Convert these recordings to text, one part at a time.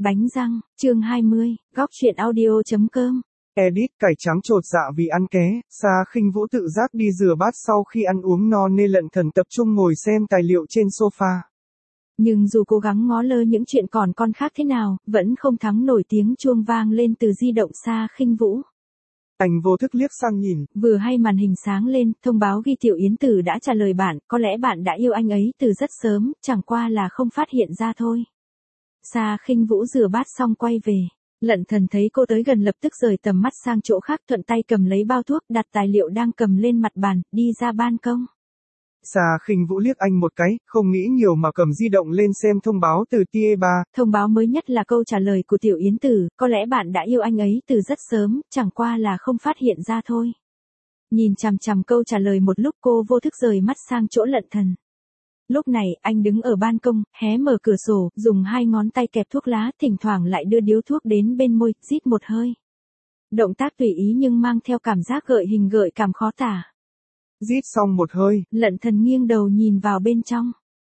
Bánh răng, chương 20, góc truyện audio.com. Edit cải trắng trột dạ vì ăn ké, Sa Khinh Vũ tự giác đi rửa bát sau khi ăn uống no nên Lận Thần tập trung ngồi xem tài liệu trên sofa. Nhưng dù cố gắng ngó lơ những chuyện còn con khác thế nào, vẫn không thắng nổi tiếng chuông vang lên từ di động Sa Khinh Vũ. Anh vô thức liếc sang nhìn. Vừa hay màn hình sáng lên, thông báo ghi Tiểu Yến Tử đã trả lời bạn, có lẽ bạn đã yêu anh ấy từ rất sớm, chẳng qua là không phát hiện ra thôi. Sa Khinh Vũ rửa bát xong quay về. Lận Thần thấy cô tới gần lập tức rời tầm mắt sang chỗ khác, thuận tay cầm lấy bao thuốc, đặt tài liệu đang cầm lên mặt bàn, đi ra ban công. Sa Khinh Vũ liếc anh một cái, không nghĩ nhiều mà cầm di động lên xem thông báo từ TE3. Thông báo mới nhất là câu trả lời của Tiểu Yến Tử, có lẽ bạn đã yêu anh ấy từ rất sớm, chẳng qua là không phát hiện ra thôi. Nhìn chằm chằm câu trả lời một lúc, cô vô thức rời mắt sang chỗ Lận Thần. Lúc này, anh đứng ở ban công, hé mở cửa sổ, dùng hai ngón tay kẹp thuốc lá, thỉnh thoảng lại đưa điếu thuốc đến bên môi, rít một hơi. Động tác tùy ý nhưng mang theo cảm giác gợi hình gợi cảm khó tả. Rít xong một hơi, Lận Thần nghiêng đầu nhìn vào bên trong.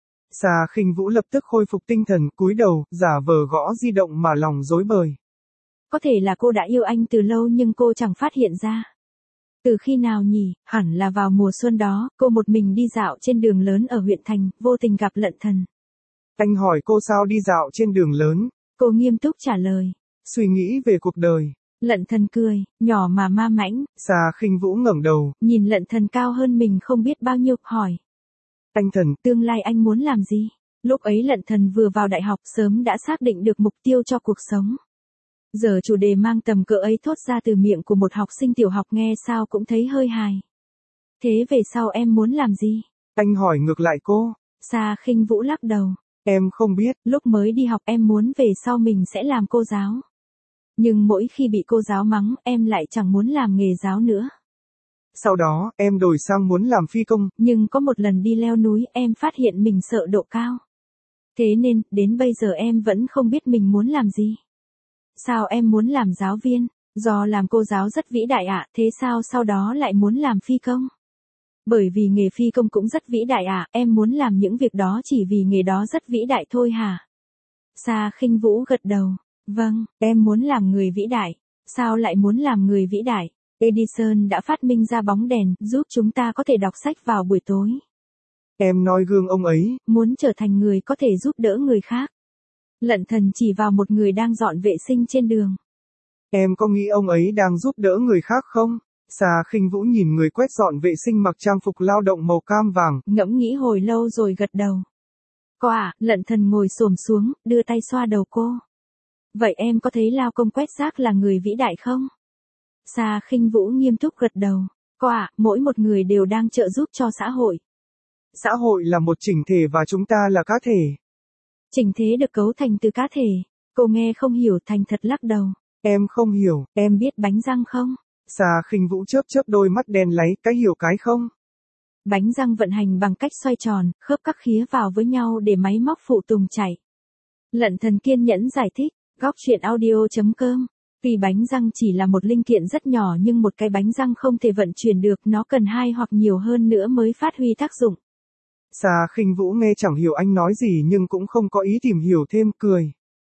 Sa Khinh Vũ lập tức khôi phục tinh thần, cúi đầu, giả vờ gõ di động mà lòng rối bời. Có thể là cô đã yêu anh từ lâu nhưng cô chẳng phát hiện ra. Từ khi nào nhỉ, hẳn là vào mùa xuân đó, cô một mình đi dạo trên đường lớn ở huyện thành, vô tình gặp Lận Thần. Anh hỏi cô sao đi dạo trên đường lớn. Cô nghiêm túc trả lời. Suy nghĩ về cuộc đời. Lận Thần cười, nhỏ mà ma mãnh. Sa Khinh Vũ ngẩng đầu, nhìn Lận Thần cao hơn mình không biết bao nhiêu, hỏi. Anh Thần, tương lai anh muốn làm gì? Lúc ấy Lận Thần vừa vào đại học, sớm đã xác định được mục tiêu cho cuộc sống. Giờ chủ đề mang tầm cỡ ấy thốt ra từ miệng của một học sinh tiểu học nghe sao cũng thấy hơi hài. Thế về sau em muốn làm gì? Anh hỏi ngược lại cô. Sa Khinh Vũ lắc đầu. Em không biết. Lúc mới đi học em muốn về sau mình sẽ làm cô giáo. Nhưng mỗi khi bị cô giáo mắng, em lại chẳng muốn làm nghề giáo nữa. Sau đó, em đổi sang muốn làm phi công. Nhưng có một lần đi leo núi, em phát hiện mình sợ độ cao. Thế nên, đến bây giờ em vẫn không biết mình muốn làm gì. Sao em muốn làm giáo viên? Do làm cô giáo rất vĩ đại ạ, thế sao sau đó lại muốn làm phi công? Bởi vì nghề phi công cũng rất vĩ đại ạ, em muốn làm những việc đó chỉ vì nghề đó rất vĩ đại thôi hả? Sa Khinh Vũ gật đầu. Vâng, em muốn làm người vĩ đại. Sao lại muốn làm người vĩ đại? Edison đã phát minh ra bóng đèn, giúp chúng ta có thể đọc sách vào buổi tối. Em noi gương ông ấy. Muốn trở thành người có thể giúp đỡ người khác. Lận Thần chỉ vào một người đang dọn vệ sinh trên đường. Em có nghĩ ông ấy đang giúp đỡ người khác không? Sa Khinh Vũ nhìn người quét dọn vệ sinh mặc trang phục lao động màu cam vàng. Ngẫm nghĩ hồi lâu rồi gật đầu. Có à, Lận Thần ngồi xổm xuống, đưa tay xoa đầu cô. Vậy em có thấy lao công quét rác là người vĩ đại không? Sa Khinh Vũ nghiêm túc gật đầu. Có à, mỗi một người đều đang trợ giúp cho xã hội. Xã hội là một chỉnh thể và chúng ta là cá thể. Chỉnh thể được cấu thành từ cá thể. Cô nghe không hiểu, thành thật lắc đầu. Em không hiểu. Em biết bánh răng không? Sa Khinh Vũ chớp chớp đôi mắt đen láy, cái hiểu cái không? Bánh răng vận hành bằng cách xoay tròn, khớp các khía vào với nhau để máy móc phụ tùng chạy. Lận Thần kiên nhẫn giải thích, góc truyện audio.com. Vì bánh răng chỉ là một linh kiện rất nhỏ nhưng một cái bánh răng không thể vận chuyển được, nó cần hai hoặc nhiều hơn nữa mới phát huy tác dụng. Sa Khinh Vũ nghe chẳng hiểu anh nói gì nhưng cũng không có ý tìm hiểu thêm, cười.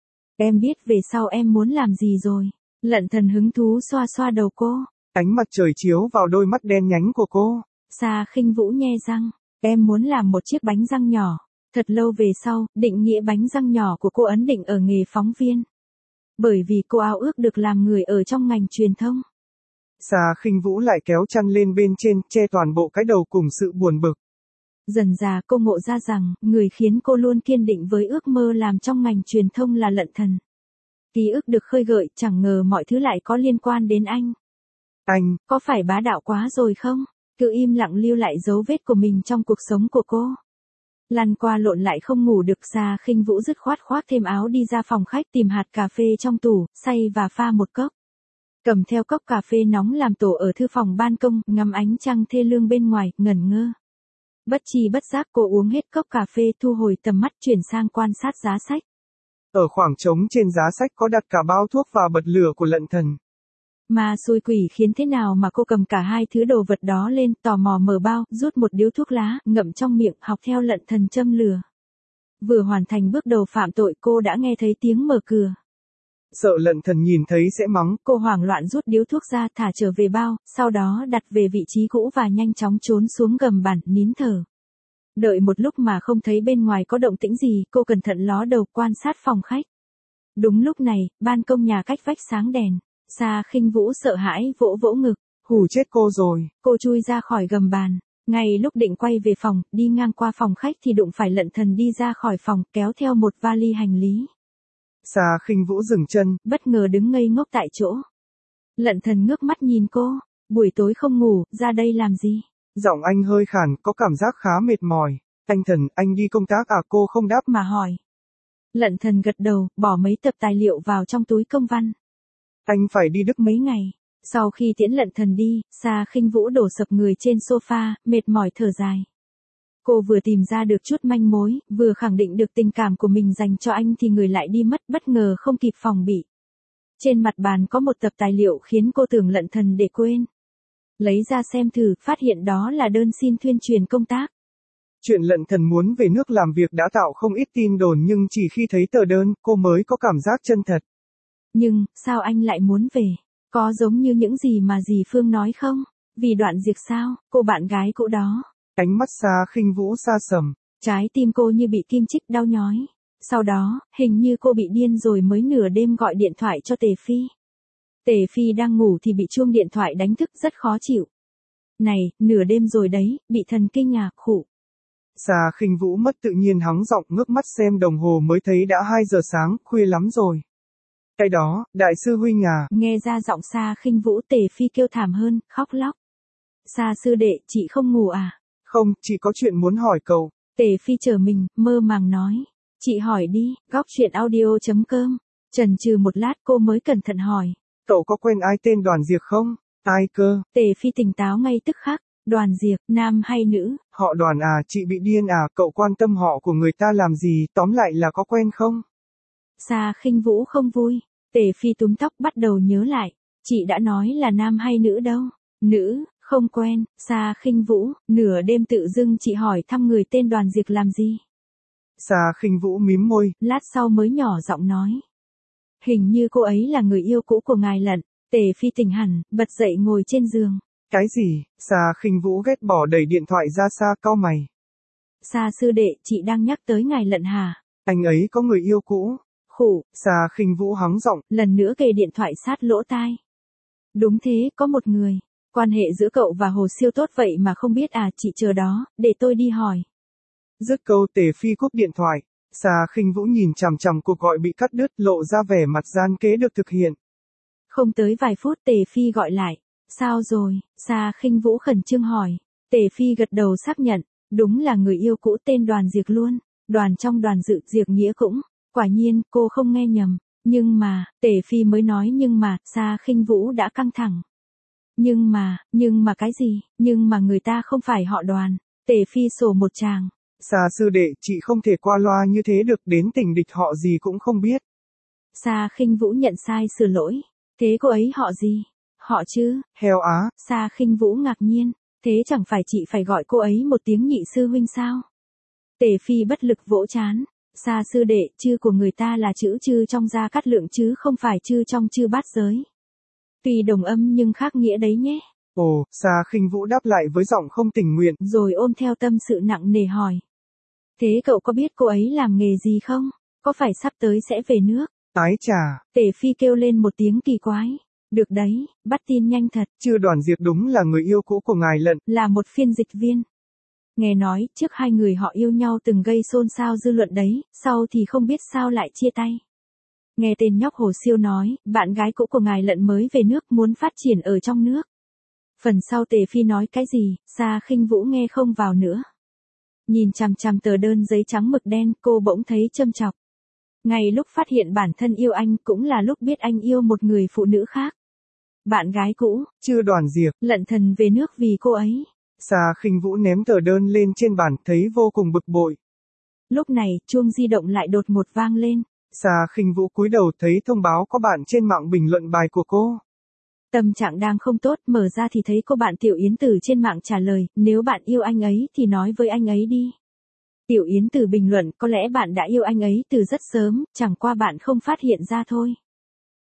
Em biết về sau em muốn làm gì rồi. Lận Thần hứng thú xoa xoa đầu cô. Ánh mặt trời chiếu vào đôi mắt đen nhánh của cô. Sa Khinh Vũ nhe răng. Em muốn làm một chiếc bánh răng nhỏ. Thật lâu về sau, định nghĩa bánh răng nhỏ của cô ấn định ở nghề phóng viên. Bởi vì cô ao ước được làm người ở trong ngành truyền thông. Sa Khinh Vũ lại kéo chăn lên bên trên, che toàn bộ cái đầu cùng sự buồn bực. Dần dà cô ngộ ra rằng, người khiến cô luôn kiên định với ước mơ làm trong ngành truyền thông là Lận Thần. Ký ức được khơi gợi, chẳng ngờ mọi thứ lại có liên quan đến anh. Anh, có phải bá đạo quá rồi không? Cứ im lặng lưu lại dấu vết của mình trong cuộc sống của cô. Lăn qua lộn lại không ngủ được. Sa Khinh Vũ dứt khoát khoác thêm áo đi ra phòng khách tìm hạt cà phê trong tủ, xay và pha một cốc. Cầm theo cốc cà phê nóng làm tổ ở thư phòng ban công, ngắm ánh trăng thê lương bên ngoài, ngẩn ngơ. Bất tri bất giác cô uống hết cốc cà phê, thu hồi tầm mắt chuyển sang quan sát giá sách. Ở khoảng trống trên giá sách có đặt cả bao thuốc và bật lửa của Lận Thần. Mà xui quỷ khiến thế nào mà cô cầm cả hai thứ đồ vật đó lên, tò mò mở bao, rút một điếu thuốc lá, ngậm trong miệng, học theo Lận Thần châm lửa. Vừa hoàn thành bước đầu phạm tội cô đã nghe thấy tiếng mở cửa. Sợ Lận Thần nhìn thấy sẽ mắng. Cô hoảng loạn rút điếu thuốc ra thả trở về bao, sau đó đặt về vị trí cũ và nhanh chóng trốn xuống gầm bàn, nín thở. Đợi một lúc mà không thấy bên ngoài có động tĩnh gì, cô cẩn thận ló đầu quan sát phòng khách. Đúng lúc này, ban công nhà cách vách sáng đèn. Sa Khinh Vũ sợ hãi vỗ vỗ ngực. Hù chết cô rồi. Cô chui ra khỏi gầm bàn. Ngay lúc định quay về phòng, đi ngang qua phòng khách thì đụng phải Lận Thần đi ra khỏi phòng, kéo theo một vali hành lý. Sa Khinh Vũ dừng chân, bất ngờ đứng ngây ngốc tại chỗ. Lận Thần ngước mắt nhìn cô. Buổi tối không ngủ, ra đây làm gì? Giọng anh hơi khàn, có cảm giác khá mệt mỏi. Anh Thần, anh đi công tác à? Cô không đáp mà hỏi. Lận Thần gật đầu, bỏ mấy tập tài liệu vào trong túi công văn. Anh phải đi Đức mấy ngày. Sau khi tiễn Lận Thần đi, Sa Khinh Vũ đổ sập người trên sofa, mệt mỏi thở dài. Cô vừa tìm ra được chút manh mối, vừa khẳng định được tình cảm của mình dành cho anh thì người lại đi mất, bất ngờ không kịp phòng bị. Trên mặt bàn có một tập tài liệu khiến cô tưởng Lận Thần để quên. Lấy ra xem thử, phát hiện đó là đơn xin tuyên truyền công tác. Chuyện Lận Thần muốn về nước làm việc đã tạo không ít tin đồn, nhưng chỉ khi thấy tờ đơn, cô mới có cảm giác chân thật. Nhưng, sao anh lại muốn về? Có giống như những gì mà dì Phương nói không? Vì Đoạn Diệp sao, cô bạn gái cũ đó. Ánh mắt Sa Khinh Vũ xa sầm. Trái tim cô như bị kim chích đau nhói. Sau đó, hình như cô bị điên rồi mới nửa đêm gọi điện thoại cho Tề Phi. Tề Phi đang ngủ thì bị chuông điện thoại đánh thức, rất khó chịu. Này, nửa đêm rồi đấy, bị thần kinh à, khụ. Sa Khinh Vũ mất tự nhiên hắng giọng, ngước mắt xem đồng hồ mới thấy đã 2 giờ sáng, khuya lắm rồi. Cái đó, đại sư huynh à. Nghe ra giọng Sa Khinh Vũ, Tề Phi kêu thảm hơn, khóc lóc. Sa sư đệ, chị không ngủ à? Không, chị có chuyện muốn hỏi cậu. Tề Phi chờ mình, mơ màng nói. Chị hỏi đi, góc chuyện audio.com. Chần chừ một lát cô mới cẩn thận hỏi. Cậu có quen ai tên Đoàn Diệp không? Ai cơ? Tề Phi tỉnh táo ngay tức khắc. Đoàn Diệp, nam hay nữ? Họ Đoàn à, chị bị điên à, cậu quan tâm họ của người ta làm gì, tóm lại là có quen không? Sa Khinh Vũ không vui. Tề Phi túm tóc bắt đầu nhớ lại. Chị đã nói là nam hay nữ đâu? Nữ, không quen. Sa Khinh Vũ, nửa đêm tự dưng chị hỏi thăm người tên Đoàn Diệp làm gì? Sa Khinh Vũ mím môi. Lát sau mới nhỏ giọng nói. Hình như cô ấy là người yêu cũ của ngài Lận. Tề Phi tỉnh hẳn, bật dậy ngồi trên giường. Cái gì? Sa Khinh Vũ ghét bỏ đẩy điện thoại ra xa, cau mày. Sa sư đệ, chị đang nhắc tới ngài Lận hả? Anh ấy có người yêu cũ. Khủ. Sa Khinh Vũ hắng giọng. Lần nữa kề điện thoại sát lỗ tai. Đúng thế, có một người. Quan hệ giữa cậu và Hồ Siêu tốt vậy mà không biết à, chị chờ đó, để tôi đi hỏi. Dứt câu Tề Phi cúp điện thoại. Sa Khinh Vũ nhìn chằm chằm cuộc gọi bị cắt đứt, lộ ra vẻ mặt gian kế được thực hiện. Không tới vài phút Tề Phi gọi lại. Sao rồi? Sa Khinh Vũ khẩn trương hỏi. Tề Phi gật đầu xác nhận. Đúng là người yêu cũ tên Đoàn Diệp luôn. Đoàn trong Đoàn Dự, Diệp Nghĩa cũng. Quả nhiên, cô không nghe nhầm. Nhưng mà, Tề Phi mới nói nhưng mà, Sa Khinh Vũ đã căng thẳng. Nhưng mà cái gì? Nhưng mà người ta không phải họ Đoàn. Tề Phi sổ một tràng. Sa sư đệ, chị không thể qua loa như thế được, đến tình địch họ gì cũng không biết. Sa Khinh Vũ nhận sai sửa lỗi. Thế cô ấy họ gì? Họ chứ? Heo á. Sa Khinh Vũ ngạc nhiên. Thế chẳng phải chị phải gọi cô ấy một tiếng nhị sư huynh sao? Tề Phi bất lực vỗ chán. Sa sư đệ, chư của người ta là chữ chư trong Gia Cát Lượng chứ không phải chư trong chư bát giới. Tuy đồng âm nhưng khác nghĩa đấy nhé. Ồ, Sa Khinh Vũ đáp lại với giọng không tình nguyện. Rồi ôm theo tâm sự nặng nề hỏi. Thế cậu có biết cô ấy làm nghề gì không? Có phải sắp tới sẽ về nước? Ái chà. Tề Phi kêu lên một tiếng kỳ quái. Được đấy, bắt tin nhanh thật. Chứ Đoàn Diệp đúng là người yêu cũ của ngài Lận. Là một phiên dịch viên. Nghe nói, trước hai người họ yêu nhau từng gây xôn xao dư luận đấy, sau thì không biết sao lại chia tay. Nghe tên nhóc Hồ Siêu nói, bạn gái cũ của ngài Lận mới về nước muốn phát triển ở trong nước. Phần sau Tề Phi nói cái gì, Sa Khinh Vũ nghe không vào nữa. Nhìn chằm chằm tờ đơn giấy trắng mực đen, cô bỗng thấy châm chọc. Ngay lúc phát hiện bản thân yêu anh cũng là lúc biết anh yêu một người phụ nữ khác. Bạn gái cũ. Chưa Đoàn Diệp. Lận Thần về nước vì cô ấy. Sa Khinh Vũ ném tờ đơn lên trên bàn, thấy vô cùng bực bội. Lúc này, chuông di động lại đột ngột vang lên. Sa Khinh Vũ cúi đầu thấy thông báo có bạn trên mạng bình luận bài của cô. Tâm trạng đang không tốt, mở ra thì thấy cô bạn Tiểu Yến Từ trên mạng trả lời, nếu bạn yêu anh ấy thì nói với anh ấy đi. Tiểu Yến Từ bình luận, có lẽ bạn đã yêu anh ấy từ rất sớm, chẳng qua bạn không phát hiện ra thôi.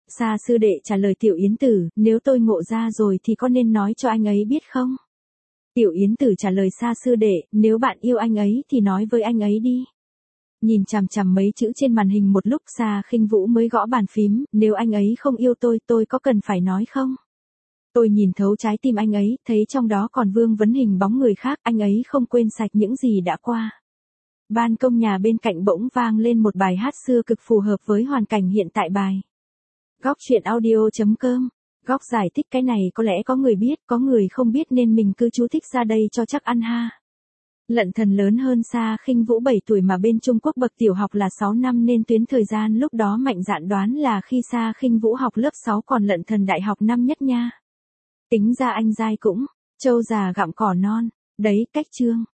Sa sư đệ trả lời Tiểu Yến Tử, nếu tôi ngộ ra rồi thì có nên nói cho anh ấy biết không? Tiểu Yến Tử trả lời Sa sư đệ, nếu bạn yêu anh ấy thì nói với anh ấy đi. Nhìn chằm chằm mấy chữ trên màn hình một lúc Sa Khinh Vũ mới gõ bàn phím, nếu anh ấy không yêu tôi có cần phải nói không? Tôi nhìn thấu trái tim anh ấy, thấy trong đó còn vương vấn hình bóng người khác, anh ấy không quên sạch những gì đã qua. Ban công nhà bên cạnh bỗng vang lên một bài hát xưa cực phù hợp với hoàn cảnh hiện tại bài. Góc truyện audio.com. Góc giải thích cái này có lẽ có người biết, có người không biết nên mình cứ chú thích ra đây cho chắc ăn ha. Lận Thần lớn hơn Sa Khinh Vũ 7 tuổi mà bên Trung Quốc bậc tiểu học là 6 năm nên tuyến thời gian lúc đó mạnh dạn đoán là khi Sa Khinh Vũ học lớp 6 còn Lận Thần đại học năm nhất nha. Tính ra anh giai cũng, trâu già gặm cỏ non, đấy cách chương.